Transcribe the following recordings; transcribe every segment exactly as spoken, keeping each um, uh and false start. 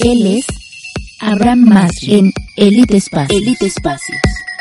Él es Abraham Masri en Elite Espacios. Elite Espacios.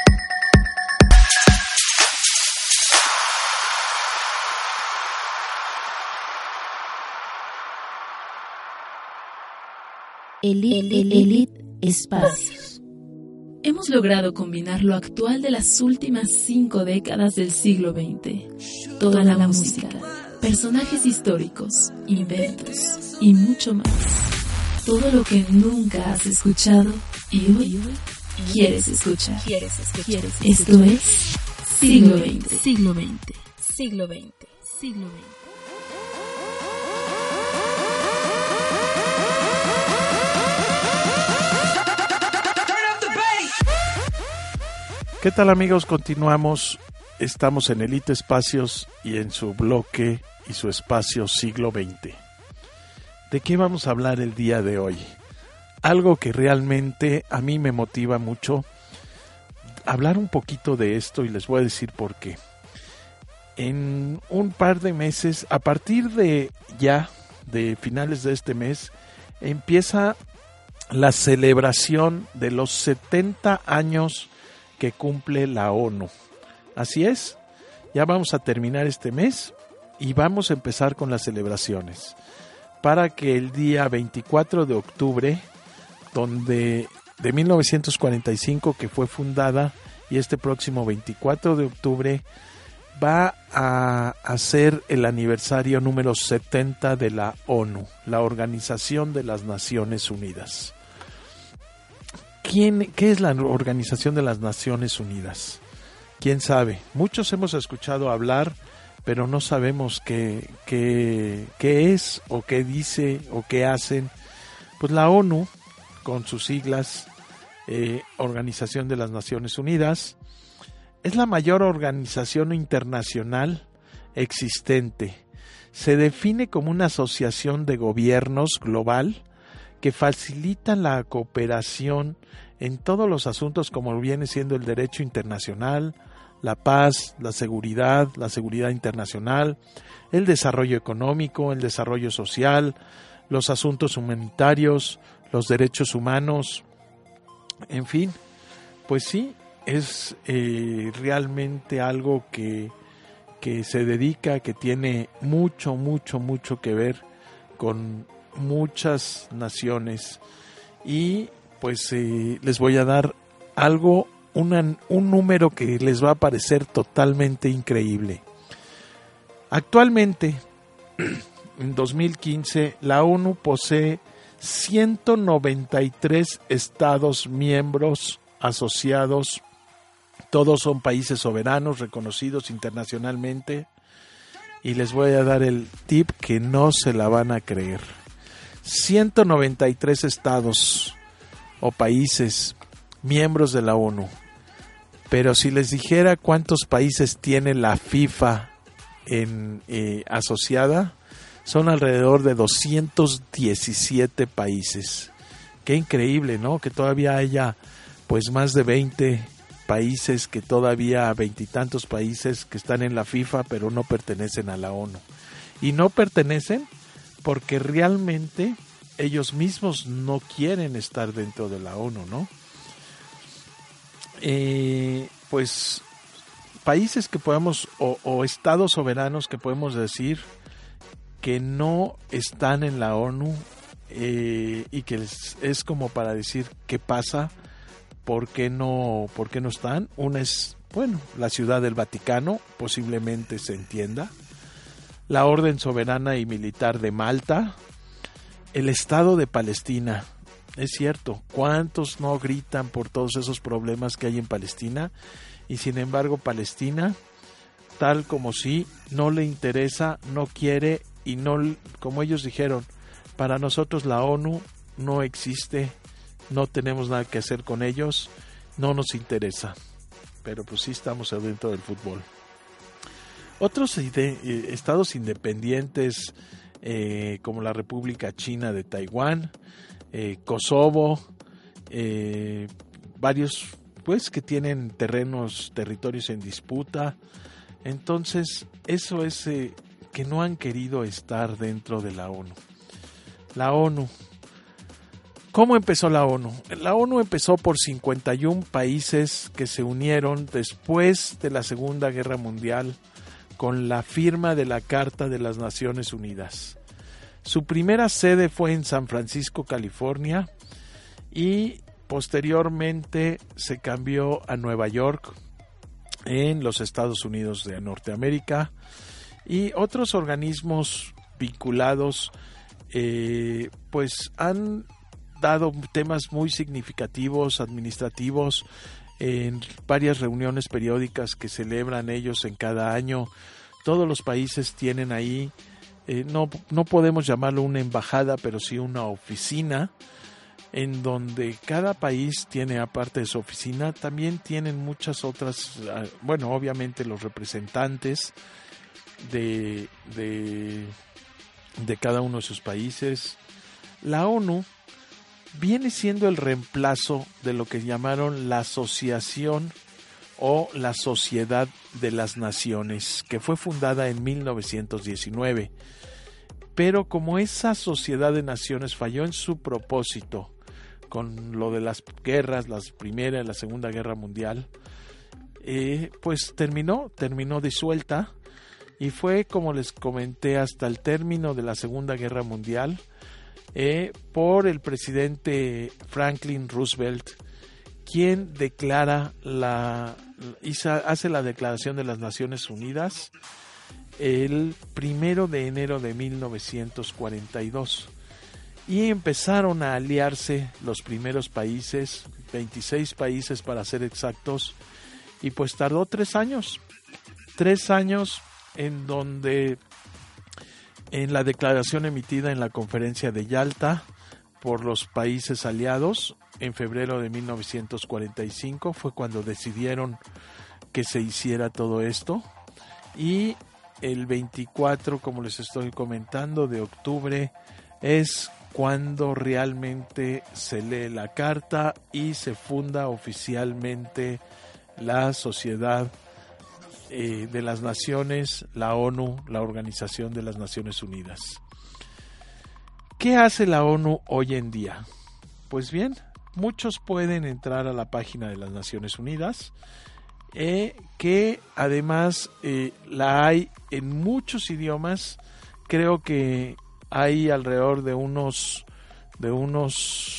Elite, Elite Espacios. Hemos logrado combinar lo actual de las últimas cinco décadas del siglo veinte. Toda la, la música, personajes históricos, inventos y mucho más. Todo lo que nunca has escuchado y hoy quieres escuchar. ¿Quieres escuchar? Esto es Siglo veinte. Siglo veinte. Siglo veinte. Siglo veinte. ¿Qué tal, amigos? Continuamos. Estamos en Elite Espacios y en su bloque y su espacio Siglo veinte. ¿De qué vamos a hablar el día de hoy? Algo que realmente a mí me motiva mucho hablar un poquito de esto, y les voy a decir por qué. En un par de meses, a partir de ya, de finales de este mes, empieza la celebración de los setenta años que cumple la ONU. Así es, ya vamos a terminar este mes y vamos a empezar con las celebraciones, para que el día veinticuatro de octubre, donde de mil novecientos cuarenta y cinco que fue fundada, y este próximo veinticuatro de octubre va a hacer el aniversario número setenta de la ONU, la Organización de las Naciones Unidas. ¿Quién, ¿Qué es la Organización de las Naciones Unidas? ¿Quién sabe? Muchos hemos escuchado hablar, pero no sabemos qué, qué, qué es, o qué dice, o qué hacen. Pues la ONU, con sus siglas, eh, Organización de las Naciones Unidas, es la mayor organización internacional existente. Se define como una asociación de gobiernos global que facilitan la cooperación en todos los asuntos, como viene siendo el derecho internacional, la paz, la seguridad, la seguridad internacional, el desarrollo económico, el desarrollo social, los asuntos humanitarios, los derechos humanos, en fin, pues sí, es eh, realmente algo que, que se dedica, que tiene mucho, mucho, mucho que ver con muchas naciones. Y pues eh, les voy a dar algo, una, un número que les va a parecer totalmente increíble. Actualmente, en dos mil quince, la ONU posee ciento noventa y tres estados miembros asociados. Todos son países soberanos reconocidos internacionalmente. Y les voy a dar el tip que no se la van a creer. ciento noventa y tres estados o países miembros de la ONU. Pero si les dijera cuántos países tiene la FIFA en, eh, asociada, son alrededor de doscientos diecisiete países. Qué increíble, ¿no? Que todavía haya pues más de veinte países, que todavía veintitantos países que están en la FIFA pero no pertenecen a la ONU. Y no pertenecen porque realmente ellos mismos no quieren estar dentro de la ONU, ¿no? Eh, pues países que podemos, o, o estados soberanos que podemos decir que no están en la ONU, eh, y que es, es como para decir qué pasa, por qué no, por qué no están. Una es, bueno, la Ciudad del Vaticano, posiblemente se entienda, la Orden Soberana y Militar de Malta, el Estado de Palestina. Es cierto, ¿cuántos no gritan por todos esos problemas que hay en Palestina? Y sin embargo, Palestina, tal como si no le interesa, no quiere, y no, como ellos dijeron, para nosotros la ONU no existe, no tenemos nada que hacer con ellos, no nos interesa. Pero pues sí estamos adentro del fútbol. Otros ide- eh, estados independientes, eh, como la República China de Taiwán, eh, Kosovo, eh, varios pues que tienen terrenos, territorios en disputa. Entonces eso es eh, que no han querido estar dentro de la ONU. La ONU, ¿Cómo empezó la ONU? La ONU empezó por cincuenta y uno países que se unieron después de la Segunda Guerra Mundial con la firma de la Carta de las Naciones Unidas. Su primera sede fue en San Francisco, California, y posteriormente se cambió a Nueva York, en los Estados Unidos de Norteamérica, y otros organismos vinculados eh, pues han dado temas muy significativos administrativos en varias reuniones periódicas que celebran ellos en cada año. Todos los países tienen ahí, eh, no, no podemos llamarlo una embajada, pero sí una oficina, en donde cada país tiene, aparte de su oficina, también tienen muchas otras, bueno, obviamente los representantes de, de, de cada uno de sus países. La ONU viene siendo el reemplazo de lo que llamaron la Asociación o la Sociedad de las Naciones, que fue fundada en mil novecientos diecinueve. Pero como esa Sociedad de Naciones falló en su propósito, con lo de las guerras, la Primera y la Segunda Guerra Mundial, eh, pues terminó, terminó disuelta, y fue, como les comenté, hasta el término de la Segunda Guerra Mundial, eh, por el presidente Franklin Roosevelt, quien declara la, hace la Declaración de las Naciones Unidas el primero de enero de mil novecientos cuarenta y dos. Y empezaron a aliarse los primeros países, veintiséis países para ser exactos, y pues tardó tres años, tres años en donde en la declaración emitida en la conferencia de Yalta por los países aliados en febrero de mil novecientos cuarenta y cinco fue cuando decidieron que se hiciera todo esto, y el veinticuatro, como les estoy comentando, de octubre es cuando realmente se lee la carta y se funda oficialmente la Sociedad eh, de las Naciones, la ONU, la Organización de las Naciones Unidas. ¿Qué hace la ONU hoy en día? Pues bien, muchos pueden entrar a la página de las Naciones Unidas, eh, que además eh, la hay en muchos idiomas. Creo que hay alrededor de unos de unos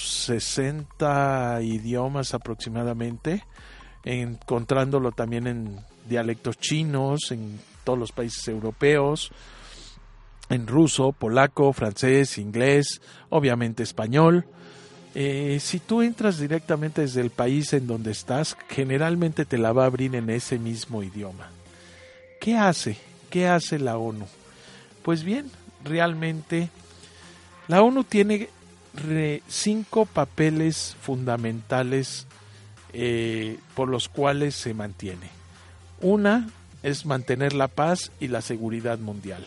sesenta idiomas aproximadamente, encontrándolo también en dialectos chinos, en todos los países europeos, en ruso, polaco, francés, inglés, obviamente español. Eh, si tú entras directamente desde el país en donde estás, generalmente te la va a abrir en ese mismo idioma. ¿Qué hace? ¿Qué hace la ONU? Pues bien, realmente la ONU tiene re, cinco papeles fundamentales eh, por los cuales se mantiene. Una es mantener la paz y la seguridad mundial.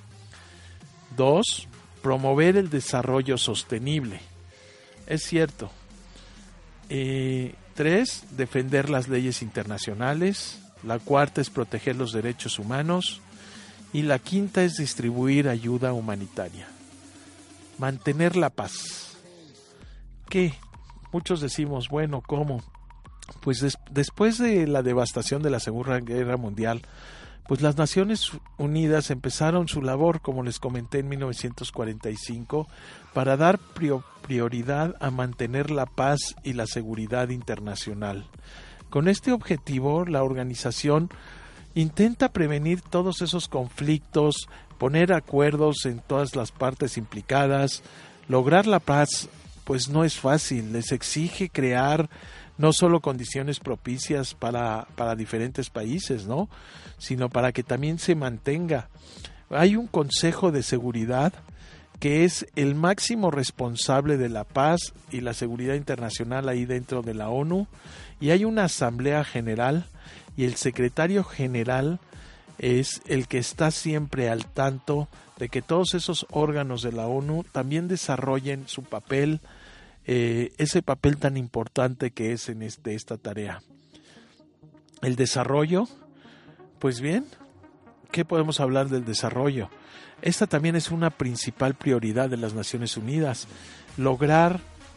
Dos, promover el desarrollo sostenible. Es cierto. Eh, tres, defender las leyes internacionales. La cuarta es proteger los derechos humanos. Y la quinta es distribuir ayuda humanitaria. Mantener la paz. ¿Qué? Muchos decimos, bueno, ¿cómo? Pues des- después de la devastación de la Segunda Guerra Mundial, pues las Naciones Unidas empezaron su labor, como les comenté, en mil novecientos cuarenta y cinco, para dar prior- prioridad a mantener la paz y la seguridad internacional. Con este objetivo, la organización intenta prevenir todos esos conflictos, poner acuerdos en todas las partes implicadas. Lograr la paz, pues no es fácil, les exige crear no solo condiciones propicias para, para diferentes países, ¿no?, sino para que también se mantenga. Hay un Consejo de Seguridad que es el máximo responsable de la paz y la seguridad internacional ahí dentro de la ONU, y hay una Asamblea General, y el secretario general es el que está siempre al tanto de que todos esos órganos de la ONU también desarrollen su papel, eh, ese papel tan importante que es en este, esta tarea. El desarrollo, pues bien, ¿qué podemos hablar del desarrollo? Esta también es una principal prioridad de las Naciones Unidas, lograr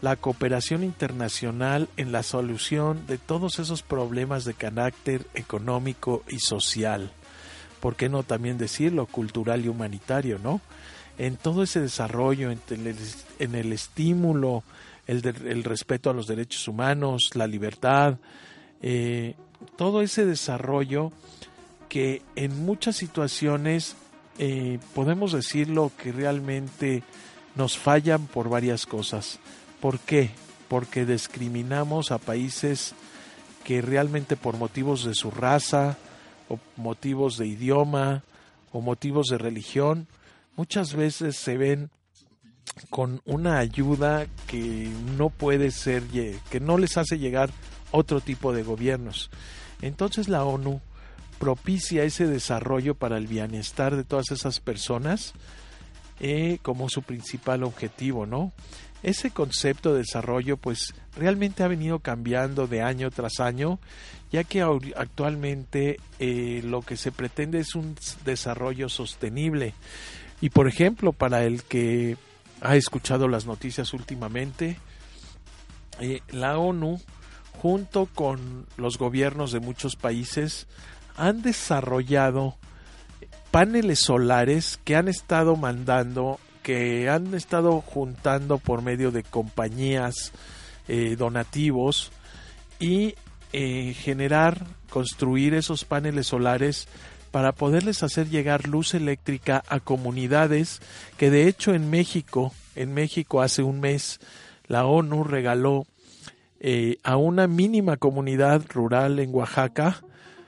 la cooperación internacional en la solución de todos esos problemas de carácter económico y social. ¿Por qué no también decirlo? Cultural y humanitario, ¿no? En todo ese desarrollo, en el, en el estímulo, el, de, el respeto a los derechos humanos, la libertad, eh, todo ese desarrollo que en muchas situaciones eh, podemos decirlo que realmente nos fallan por varias cosas. ¿Por qué? Porque discriminamos a países que realmente por motivos de su raza, o motivos de idioma, o motivos de religión, muchas veces se ven con una ayuda que no puede ser, que no les hace llegar otro tipo de gobiernos. Entonces la ONU propicia ese desarrollo para el bienestar de todas esas personas eh, como su principal objetivo, ¿no? Ese concepto de desarrollo pues realmente ha venido cambiando de año tras año, ya que actualmente eh, lo que se pretende es un desarrollo sostenible. Y por ejemplo, para el que ha escuchado las noticias últimamente, eh, la ONU junto con los gobiernos de muchos países han desarrollado paneles solares que han estado mandando, que han estado juntando por medio de compañías, eh, donativos y eh, generar, construir esos paneles solares para poderles hacer llegar luz eléctrica a comunidades que de hecho en México, en México hace un mes la ONU regaló eh, a una mínima comunidad rural en Oaxaca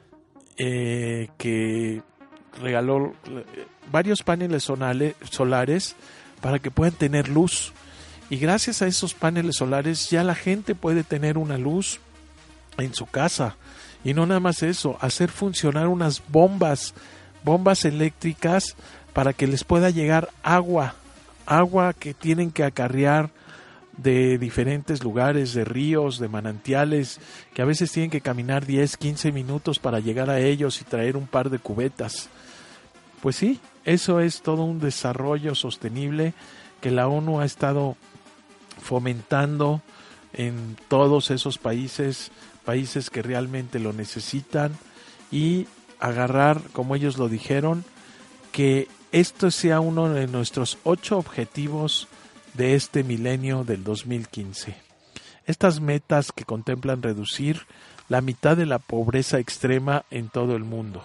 eh, que regaló varios paneles solares para que puedan tener luz, y gracias a esos paneles solares ya la gente puede tener una luz en su casa. Y no nada más eso, hacer funcionar unas bombas, bombas eléctricas para que les pueda llegar agua, agua que tienen que acarrear de diferentes lugares, de ríos, de manantiales, que a veces tienen que caminar diez, quince minutos para llegar a ellos y traer un par de cubetas. Pues sí, eso es todo un desarrollo sostenible que la ONU ha estado fomentando en todos esos países, países que realmente lo necesitan, y agarrar, como ellos lo dijeron, que esto sea uno de nuestros ocho objetivos de este milenio del dos mil quince. Estas metas que contemplan reducir la mitad de la pobreza extrema en todo el mundo.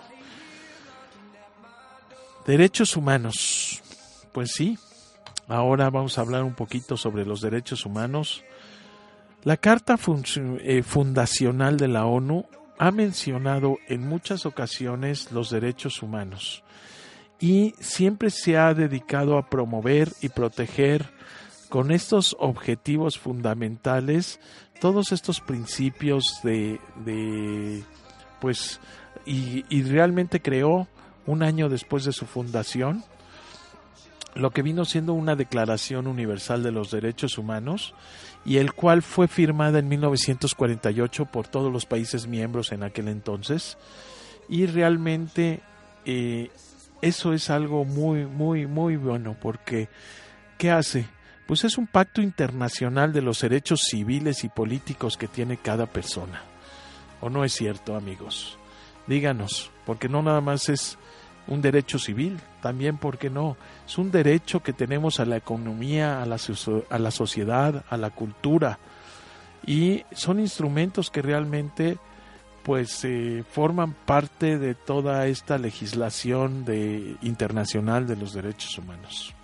Derechos humanos. Pues sí, ahora vamos a hablar un poquito sobre los derechos humanos. La Carta Fundacional de la ONU ha mencionado en muchas ocasiones los derechos humanos y siempre se ha dedicado a promover y proteger con estos objetivos fundamentales todos estos principios de, de pues, y, y realmente creó un año después de su fundación lo que vino siendo una Declaración Universal de los Derechos Humanos, y el cual fue firmada en mil novecientos cuarenta y ocho por todos los países miembros en aquel entonces, y realmente eh, eso es algo muy, muy, muy bueno, porque ¿qué hace? Pues es un pacto internacional de los derechos civiles y políticos que tiene cada persona. ¿O no es cierto, amigos? Díganos, porque no nada más es un derecho civil, también, ¿por qué no? Es un derecho que tenemos a la economía, a la, a la sociedad, a la cultura, y son instrumentos que realmente pues eh, forman parte de toda esta legislación de, internacional de los derechos humanos.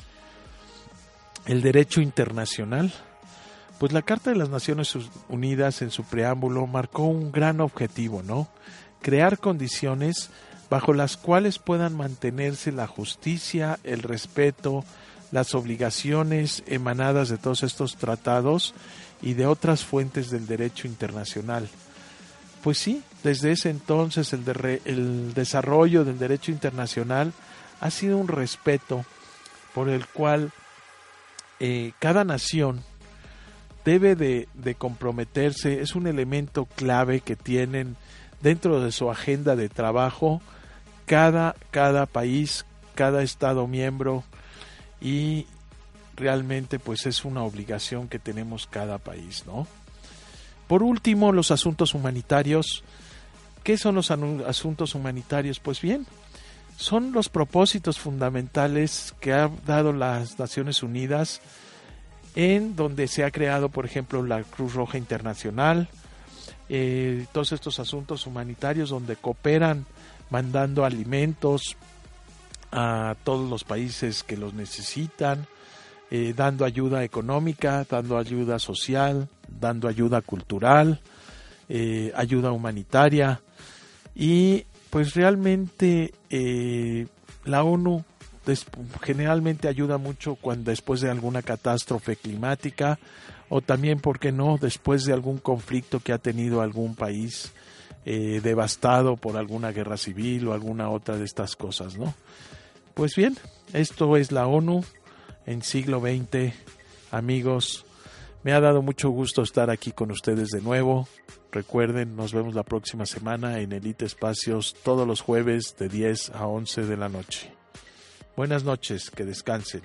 El derecho internacional, pues la Carta de las Naciones Unidas en su preámbulo marcó un gran objetivo, ¿no? Crear condiciones bajo las cuales puedan mantenerse la justicia, el respeto, las obligaciones emanadas de todos estos tratados y de otras fuentes del derecho internacional. Pues sí, desde ese entonces el, de, el desarrollo del derecho internacional ha sido un respeto por el cual eh, cada nación debe de, de comprometerse, es un elemento clave que tienen dentro de su agenda de trabajo cada, cada país, cada estado miembro, y realmente pues es una obligación que tenemos cada país, ¿no? Por último, los asuntos humanitarios. ¿Qué son los asuntos humanitarios? Pues bien, son los propósitos fundamentales que ha dado las Naciones Unidas, en donde se ha creado, por ejemplo, la Cruz Roja Internacional, eh, todos estos asuntos humanitarios donde cooperan mandando alimentos a todos los países que los necesitan, eh, dando ayuda económica, dando ayuda social, dando ayuda cultural, eh, ayuda humanitaria. Y pues realmente eh, la ONU des- generalmente ayuda mucho cuando después de alguna catástrofe climática, o también, ¿por qué no?, después de algún conflicto que ha tenido algún país eh, devastado por alguna guerra civil o alguna otra de estas cosas, ¿no? Pues bien, esto es la ONU en siglo veinte, amigos. Me ha dado mucho gusto estar aquí con ustedes de nuevo. Recuerden, nos vemos la próxima semana en Elite Espacios todos los jueves de diez a once de la noche. Buenas noches, que descansen.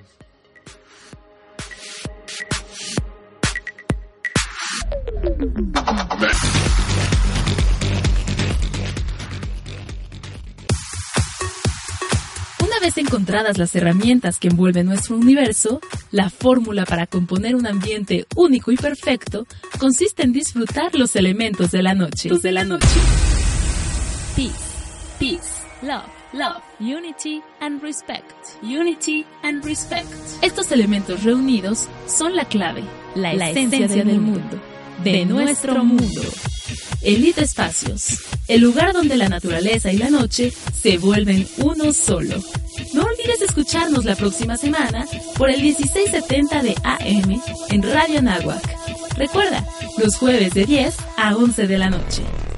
Una vez encontradas las herramientas que envuelven nuestro universo, la fórmula para componer un ambiente único y perfecto consiste en disfrutar los elementos de la noche. Los de la noche. Peace, peace, love, love, unity and respect. Unity and respect. Estos elementos reunidos son la clave, la, la esencia, esencia del, del mundo, de, de nuestro mundo. Elite Espacios, el lugar donde la naturaleza y la noche se vuelven uno solo. No olvides escucharnos la próxima semana por el dieciséis setenta de A M en Radio Anáhuac. Recuerda, los jueves de diez a once de la noche.